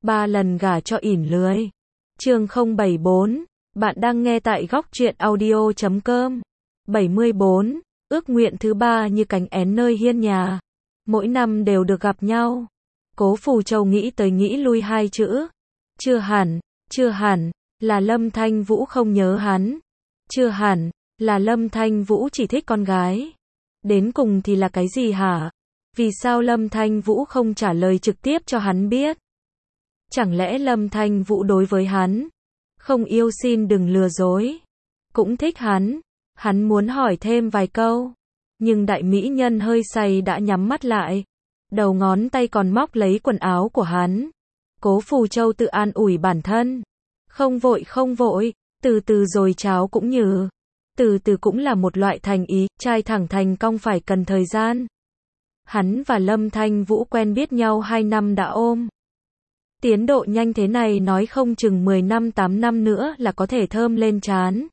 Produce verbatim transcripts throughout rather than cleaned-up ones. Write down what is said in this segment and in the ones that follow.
ba lần gả cho ỉn lười. Chương không bảy bốn, bạn đang nghe tại góc truyện audio chấm com. bảy mươi bốn, ước nguyện thứ ba như cánh én nơi hiên nhà. Mỗi năm đều được gặp nhau. Cố Phù Châu nghĩ tới nghĩ lui hai chữ. Chưa hẳn, chưa hẳn, là Lâm Thanh Vũ không nhớ hắn. Chưa hẳn, là Lâm Thanh Vũ chỉ thích con gái. Đến cùng thì là cái gì hả? Vì sao Lâm Thanh Vũ không trả lời trực tiếp cho hắn biết? Chẳng lẽ Lâm Thanh Vũ đối với hắn không yêu, xin đừng lừa dối. Cũng thích hắn, hắn muốn hỏi thêm vài câu. Nhưng đại mỹ nhân hơi say đã nhắm mắt lại. Đầu ngón tay còn móc lấy quần áo của hắn. Cố Phù Châu tự an ủi bản thân. Không vội không vội, từ từ rồi cháo cũng nhừ. Từ từ cũng là một loại thành ý, trai thẳng thành cong phải cần thời gian. Hắn và Lâm Thanh Vũ quen biết nhau hai năm đã ôm. Tiến độ nhanh thế này nói không chừng mười năm tám năm nữa là có thể thơm lên trán.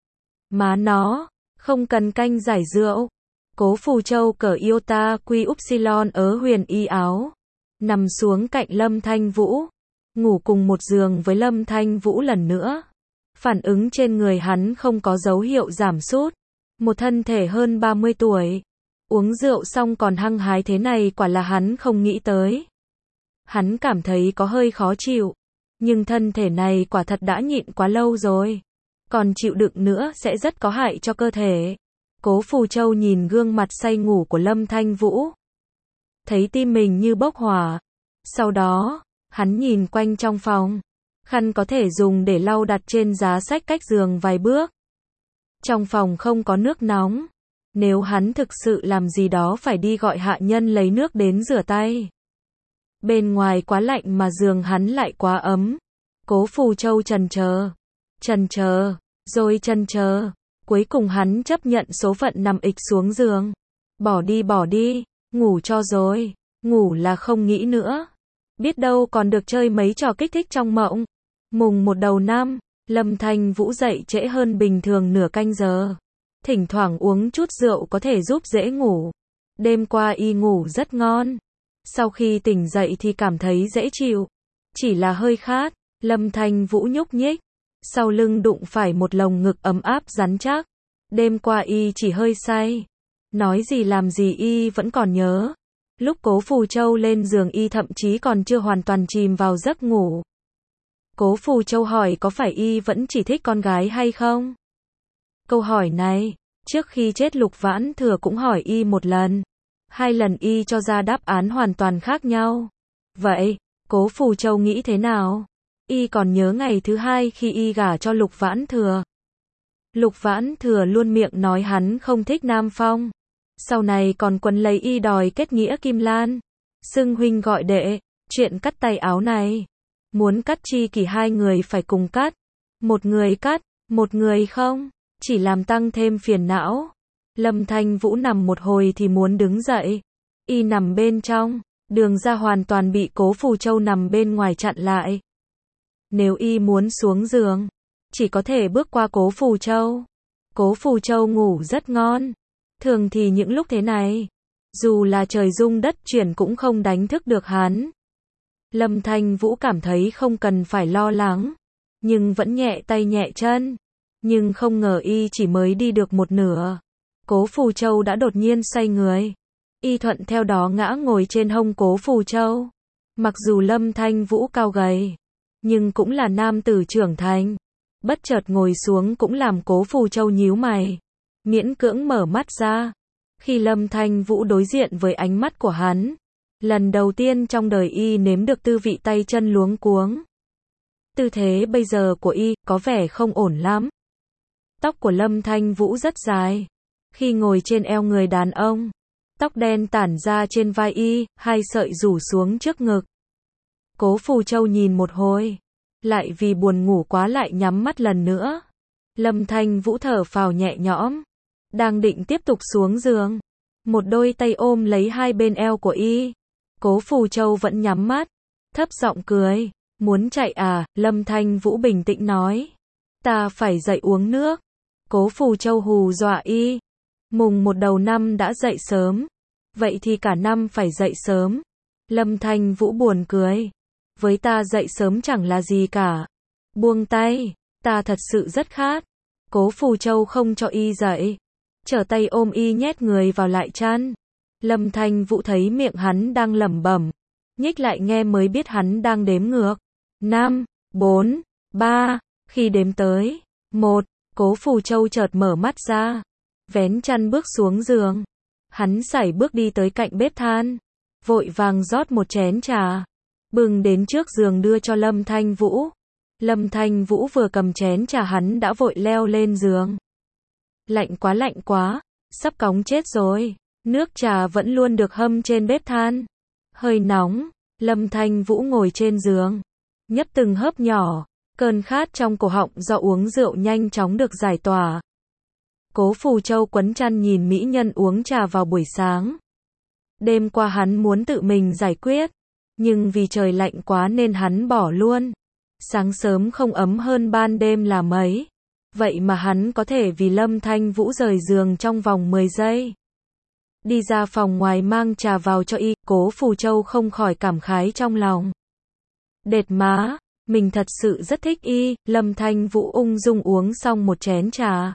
Má nó, không cần canh giải rượu. Cố Phù Châu cởi iota quy upsilon ớ huyền y áo. Nằm xuống cạnh Lâm Thanh Vũ. Ngủ cùng một giường với Lâm Thanh Vũ lần nữa. Phản ứng trên người hắn không có dấu hiệu giảm sút. Một thân thể hơn ba mươi tuổi. Uống rượu xong còn hăng hái thế này quả là hắn không nghĩ tới. Hắn cảm thấy có hơi khó chịu. Nhưng thân thể này quả thật đã nhịn quá lâu rồi. Còn chịu đựng nữa sẽ rất có hại cho cơ thể. Cố Phù Châu nhìn gương mặt say ngủ của Lâm Thanh Vũ. Thấy tim mình như bốc hỏa. Sau đó, hắn nhìn quanh trong phòng. Khăn có thể dùng để lau đặt trên giá sách cách giường vài bước. Trong phòng không có nước nóng. Nếu hắn thực sự làm gì đó phải đi gọi hạ nhân lấy nước đến rửa tay. Bên ngoài quá lạnh mà giường hắn lại quá ấm. Cố Phù Châu chần chờ, chần chờ, rồi chần chờ. Cuối cùng hắn chấp nhận số phận nằm ịch xuống giường. Bỏ đi bỏ đi, ngủ cho rồi. Ngủ là không nghĩ nữa. Biết đâu còn được chơi mấy trò kích thích trong mộng. Mùng một đầu năm, Lâm Thanh Vũ dậy trễ hơn bình thường nửa canh giờ. Thỉnh thoảng uống chút rượu có thể giúp dễ ngủ. Đêm qua y ngủ rất ngon. Sau khi tỉnh dậy thì cảm thấy dễ chịu. Chỉ là hơi khát. Lâm Thanh Vũ nhúc nhích. Sau lưng đụng phải một lồng ngực ấm áp rắn chắc. Đêm qua y chỉ hơi say. Nói gì làm gì y vẫn còn nhớ. Lúc Cố Phù Châu lên giường y thậm chí còn chưa hoàn toàn chìm vào giấc ngủ. Cố Phù Châu hỏi có phải y vẫn chỉ thích con gái hay không? Câu hỏi này, trước khi chết Lục Vãn Thừa cũng hỏi y một lần. Hai lần y cho ra đáp án hoàn toàn khác nhau. Vậy, Cố Phù Châu nghĩ thế nào? Y còn nhớ ngày thứ hai khi y gả cho Lục Vãn Thừa. Lục Vãn Thừa luôn miệng nói hắn không thích Nam Phong. Sau này còn quấn lấy y đòi kết nghĩa Kim Lan. Xưng huynh gọi đệ, chuyện cắt tay áo này. Muốn cắt chi kỷ hai người phải cùng cắt. Một người cắt, một người không. Chỉ làm tăng thêm phiền não. Lâm Thanh Vũ nằm một hồi thì muốn đứng dậy. Y nằm bên trong. Đường ra hoàn toàn bị Cố Phù Châu nằm bên ngoài chặn lại. Nếu y muốn xuống giường, chỉ có thể bước qua Cố Phù Châu. Cố Phù Châu ngủ rất ngon. Thường thì những lúc thế này, dù là trời rung đất chuyển cũng không đánh thức được hắn. Lâm Thanh Vũ cảm thấy không cần phải lo lắng. Nhưng vẫn nhẹ tay nhẹ chân. Nhưng không ngờ y chỉ mới đi được một nửa. Cố Phù Châu đã đột nhiên xoay người. Y thuận theo đó ngã ngồi trên hông Cố Phù Châu. Mặc dù Lâm Thanh Vũ cao gầy, nhưng cũng là nam tử trưởng thành. Bất chợt ngồi xuống cũng làm Cố Phù Châu nhíu mày. Miễn cưỡng mở mắt ra. Khi Lâm Thanh Vũ đối diện với ánh mắt của hắn. Lần đầu tiên trong đời y nếm được tư vị tay chân luống cuống. Tư thế bây giờ của y có vẻ không ổn lắm. Tóc của Lâm Thanh Vũ rất dài. Khi ngồi trên eo người đàn ông, tóc đen tản ra trên vai y, hai sợi rủ xuống trước ngực. Cố Phù Châu nhìn một hồi, lại vì buồn ngủ quá lại nhắm mắt lần nữa. Lâm Thanh Vũ thở phào nhẹ nhõm, đang định tiếp tục xuống giường. Một đôi tay ôm lấy hai bên eo của y. Cố Phù Châu vẫn nhắm mắt, thấp giọng cười. Muốn chạy à? Lâm Thanh Vũ bình tĩnh nói. Ta phải dậy uống nước. Cố Phù Châu hù dọa y. Mùng một đầu năm đã dậy sớm. Vậy thì cả năm phải dậy sớm. Lâm Thanh Vũ buồn cười. với ta dậy sớm chẳng là gì cả. Buông tay, ta thật sự rất khát. Cố Phù Châu không cho y dậy, trở tay ôm y nhét người vào lại chăn. Lâm Thanh Vũ thấy miệng hắn đang lẩm bẩm, nhích lại nghe mới biết hắn đang đếm ngược. Năm, bốn, ba, khi đếm tới một, Cố Phù Châu chợt mở mắt ra, vén chăn bước xuống giường. Hắn sải bước đi tới cạnh bếp than, vội vàng rót một chén trà, bưng đến trước giường đưa cho Lâm Thanh Vũ. Lâm Thanh Vũ vừa cầm chén trà hắn đã vội leo lên giường. Lạnh quá lạnh quá, sắp cóng chết rồi. Nước trà vẫn luôn được hâm trên bếp than. Hơi nóng, Lâm Thanh Vũ ngồi trên giường, nhấp từng hớp nhỏ, cơn khát trong cổ họng do uống rượu nhanh chóng được giải tỏa. Cố Phù Châu quấn chăn nhìn mỹ nhân uống trà vào buổi sáng. Đêm qua hắn muốn tự mình giải quyết, nhưng vì trời lạnh quá nên hắn bỏ luôn. Sáng sớm không ấm hơn ban đêm là mấy. Vậy mà hắn có thể vì Lâm Thanh Vũ rời giường trong vòng mười giây. Đi ra phòng ngoài mang trà vào cho y, Cố Phù Châu không khỏi cảm khái trong lòng. Đệt má, mình thật sự rất thích y. Lâm Thanh Vũ ung dung uống xong một chén trà.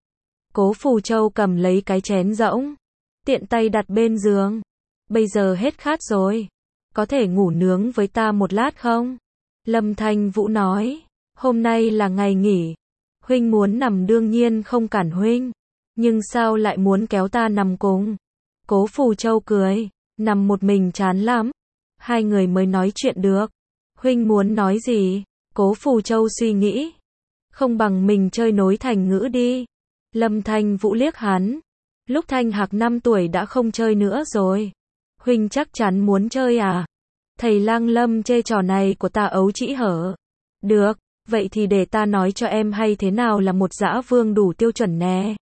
Cố Phù Châu cầm lấy cái chén rỗng, tiện tay đặt bên giường. Bây giờ hết khát rồi, có thể ngủ nướng với ta một lát không? Lâm Thanh Vũ nói, hôm nay là ngày nghỉ, huynh muốn nằm đương nhiên không cản huynh, nhưng sao lại muốn kéo ta nằm cùng? Cố Phù Châu cười, nằm một mình chán lắm, hai người mới nói chuyện được. Huynh muốn nói gì? Cố Phù Châu suy nghĩ, không bằng mình chơi nối thành ngữ đi. Lâm Thanh Vũ liếc hắn, lúc Thanh Hạc năm tuổi đã không chơi nữa rồi. Huynh chắc chắn muốn chơi à? Thầy Lang Lâm chê trò này của ta ấu trĩ hở. Được, vậy thì để ta nói cho em hay thế nào là một dã vương đủ tiêu chuẩn nè.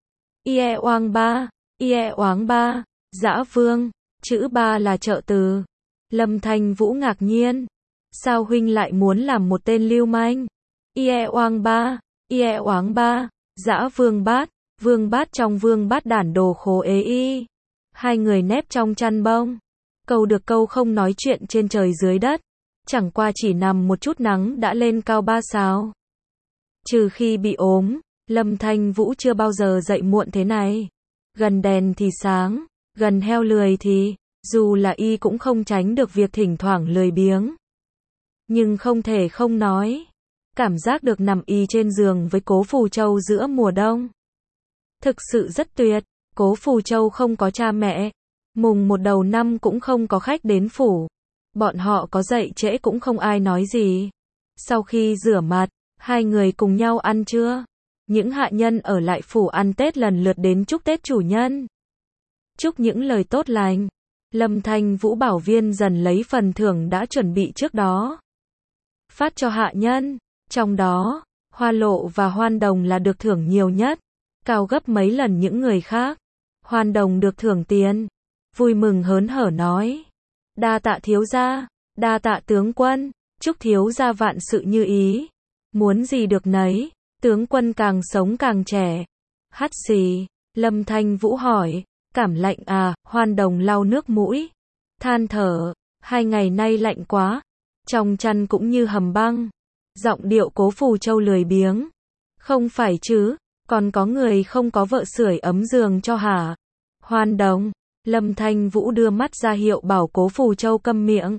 Ie oang ba, ie oáng ba, dã vương, chữ ba là trợ từ. Lâm Thanh Vũ ngạc nhiên, sao huynh lại muốn làm một tên lưu manh? Ie oang ba, ie oáng ba, dã vương bát, vương bát trong vương bát đản đồ khố ế y. Hai người nép trong chăn bông, câu được câu không nói chuyện trên trời dưới đất, chẳng qua chỉ nằm một chút nắng đã lên cao ba sao. Trừ khi bị ốm, Lâm Thanh Vũ chưa bao giờ dậy muộn thế này. Gần đèn thì sáng, gần heo lười thì, dù là y cũng không tránh được việc thỉnh thoảng lười biếng. Nhưng không thể không nói, cảm giác được nằm y trên giường với Cố Phù Châu giữa mùa đông, thực sự rất tuyệt. Cố Phù Châu không có cha mẹ, mùng một đầu năm cũng không có khách đến phủ. Bọn họ có dậy trễ cũng không ai nói gì. Sau khi rửa mặt, hai người cùng nhau ăn trưa. Những hạ nhân ở lại phủ ăn Tết lần lượt đến chúc Tết chủ nhân. Chúc những lời tốt lành. Lâm Thanh Vũ bảo Viên Dần lấy phần thưởng đã chuẩn bị trước đó, phát cho hạ nhân. Trong đó, Hoa Lộ và Hoan Đồng là được thưởng nhiều nhất, cao gấp mấy lần những người khác. Hoan Đồng được thưởng tiền, vui mừng hớn hở nói, đa tạ thiếu gia, đa tạ tướng quân, chúc thiếu gia vạn sự như ý, muốn gì được nấy, tướng quân càng sống càng trẻ. Hắt xì, Lâm Thanh Vũ hỏi, cảm lạnh à? Hoan Đồng lau nước mũi, than thở, hai ngày nay lạnh quá, trong chăn cũng như hầm băng. Giọng điệu Cố Phù Châu lười biếng, không phải chứ, còn có người không có vợ sưởi ấm giường cho hả? Hoan Đồng, Lâm Thanh Vũ đưa mắt ra hiệu bảo Cố Phù Châu câm miệng.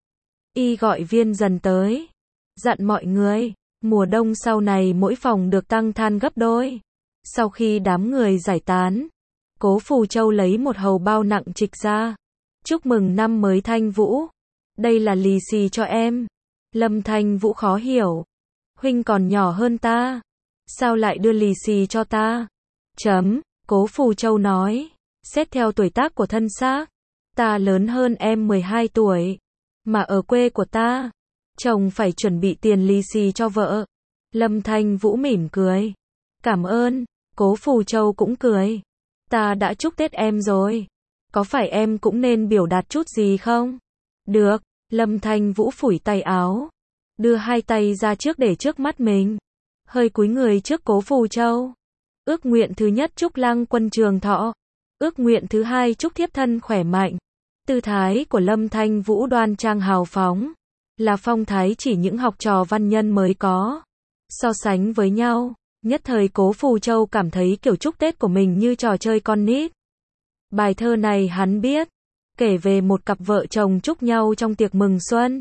Y gọi Viên Dần tới, dặn mọi người, mùa đông sau này mỗi phòng được tăng than gấp đôi. Sau khi đám người giải tán, Cố Phù Châu lấy một hầu bao nặng trịch ra. Chúc mừng năm mới Thanh Vũ, đây là lì xì cho em. Lâm Thanh Vũ khó hiểu, huynh còn nhỏ hơn ta, sao lại đưa lì xì cho ta? Chấm, Cố Phù Châu nói, xét theo tuổi tác của thân xác, ta lớn hơn em mười hai tuổi, mà ở quê của ta, chồng phải chuẩn bị tiền lì xì cho vợ. Lâm Thanh Vũ mỉm cười, cảm ơn. Cố Phù Châu cũng cười, ta đã chúc Tết em rồi, có phải em cũng nên biểu đạt chút gì không? Được. Lâm Thanh Vũ phủi tay áo, đưa hai tay ra trước để trước mắt mình, hơi cúi người trước Cố Phù Châu. Ước nguyện thứ nhất chúc Lăng Quân trường thọ, ước nguyện thứ hai chúc thiếp thân khỏe mạnh. Tư thái của Lâm Thanh Vũ đoan trang hào phóng, là phong thái chỉ những học trò văn nhân mới có. So sánh với nhau, nhất thời Cố Phù Châu cảm thấy kiểu chúc Tết của mình như trò chơi con nít. Bài thơ này hắn biết, kể về một cặp vợ chồng chúc nhau trong tiệc mừng xuân.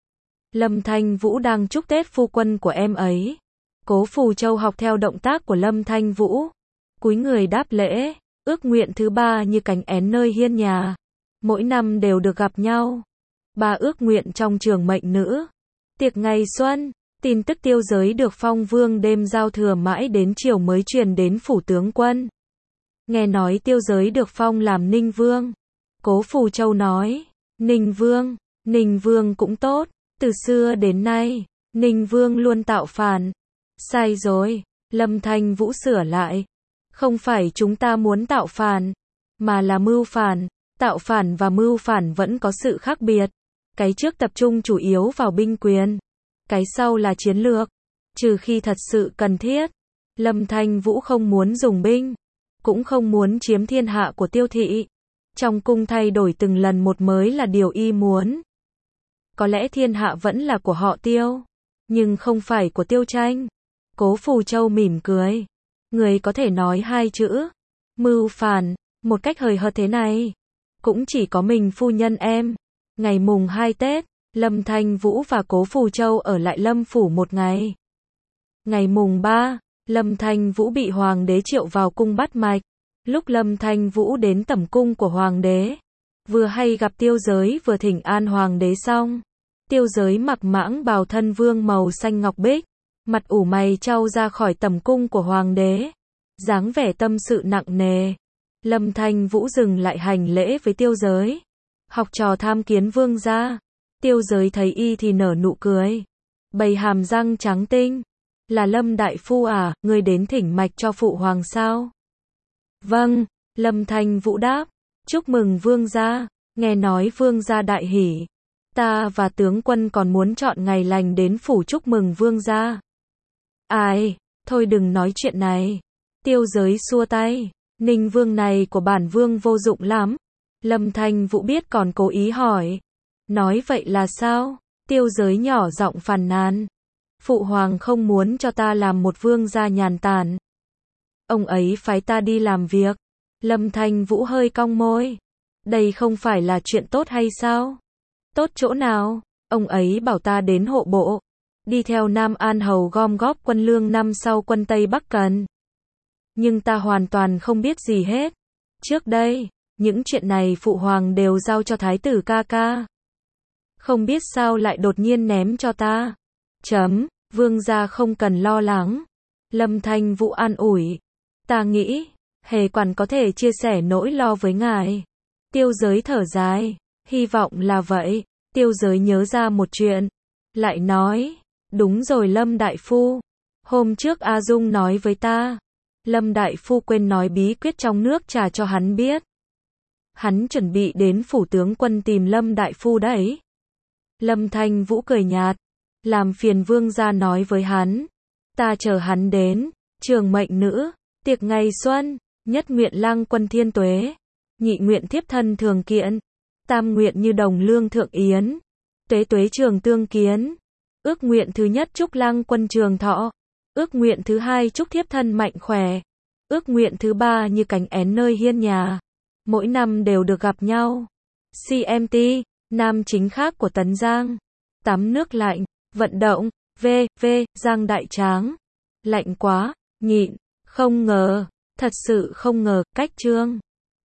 Lâm Thanh Vũ đang chúc Tết phu quân của em ấy. Cố Phù Châu học theo động tác của Lâm Thanh Vũ, cúi người đáp lễ, ước nguyện thứ ba như cánh én nơi hiên nhà, mỗi năm đều được gặp nhau. Ba ước nguyện trong trường mệnh nữ. Tiệc ngày xuân, tin tức Tiêu Giới được phong vương đêm giao thừa mãi đến chiều mới truyền đến phủ tướng quân. Nghe nói Tiêu Giới được phong làm Ninh Vương. Cố Phù Châu nói, Ninh Vương, Ninh Vương cũng tốt, từ xưa đến nay, Ninh Vương luôn tạo phản. Sai rồi, Lâm Thanh Vũ sửa lại. Không phải chúng ta muốn tạo phản, mà là mưu phản. Tạo phản và mưu phản vẫn có sự khác biệt. Cái trước tập trung chủ yếu vào binh quyền, cái sau là chiến lược. Trừ khi thật sự cần thiết, Lâm Thanh Vũ không muốn dùng binh, cũng không muốn chiếm thiên hạ của Tiêu thị. Trong cung thay đổi từng lần một mới là điều y muốn. Có lẽ thiên hạ vẫn là của họ Tiêu, nhưng không phải của Tiêu Tranh. Cố Phù Châu mỉm cười. Người có thể nói hai chữ mưu phản một cách hời hợt thế này, cũng chỉ có mình phu nhân em. Ngày mùng hai Tết, Lâm Thanh Vũ và Cố Phù Châu ở lại Lâm phủ một ngày. Ngày mùng ba, Lâm Thanh Vũ bị hoàng đế triệu vào cung bắt mạch. Lúc Lâm Thanh Vũ đến tẩm cung của hoàng đế, vừa hay gặp Tiêu Giới vừa thỉnh an hoàng đế xong. Tiêu Giới mặc mãng bào thân vương màu xanh ngọc bích, mặt ủ mày chau ra khỏi tẩm cung của hoàng đế, dáng vẻ tâm sự nặng nề. Lâm Thanh Vũ dừng lại hành lễ với Tiêu Giới. Học trò tham kiến vương gia. Tiêu Giới thấy y thì nở nụ cười, bày hàm răng trắng tinh. Là Lâm đại phu à, ngươi đến thỉnh mạch cho phụ hoàng sao? Vâng, Lâm Thanh Vũ đáp. Chúc mừng vương gia, nghe nói vương gia đại hỉ. Ta và tướng quân còn muốn chọn ngày lành đến phủ chúc mừng vương gia. Ai, thôi đừng nói chuyện này. Tiêu Giới xua tay, Ninh Vương này của bản vương vô dụng lắm. Lâm Thanh Vũ biết còn cố ý hỏi. Nói vậy là sao? Tiêu Giới nhỏ giọng phàn nàn. Phụ hoàng không muốn cho ta làm một vương gia nhàn tản. Ông ấy phái ta đi làm việc. Lâm Thanh Vũ hơi cong môi. Đây không phải là chuyện tốt hay sao? Tốt chỗ nào? Ông ấy bảo ta đến hộ bộ, đi theo Nam An Hầu gom góp quân lương năm sau quân Tây Bắc cần. Nhưng ta hoàn toàn không biết gì hết. Trước đây, những chuyện này phụ hoàng đều giao cho thái tử ca ca. Không biết sao lại đột nhiên ném cho ta. Chấm, vương gia không cần lo lắng. Lâm Thanh Vũ an ủi. Ta nghĩ, hề quản có thể chia sẻ nỗi lo với ngài. Tiêu Giới thở dài. Hy vọng là vậy. Tiêu Giới nhớ ra một chuyện, lại nói, đúng rồi Lâm đại phu. Hôm trước A Dung nói với ta, Lâm đại phu quên nói bí quyết trong nước trà cho hắn biết. Hắn chuẩn bị đến phủ tướng quân tìm Lâm đại phu đấy. Lâm Thanh Vũ cười nhạt, làm phiền vương gia nói với hắn. Ta chờ hắn đến. Trường mệnh nữ, tiệc ngày xuân, nhất nguyện lang quân thiên tuế, nhị nguyện thiếp thân thường kiện, tam nguyện như đồng lương thượng yến, tuế tuế trường tương kiến. Ước nguyện thứ nhất chúc lang quân trường thọ, ước nguyện thứ hai chúc thiếp thân mạnh khỏe, ước nguyện thứ ba như cánh én nơi hiên nhà, mỗi năm đều được gặp nhau. xê em tê, nam chính khác của Tấn Giang. Tắm nước lạnh, vận động, v, v, Giang đại tráng. Lạnh quá, nhịn, không ngờ, thật sự không ngờ, cách chương.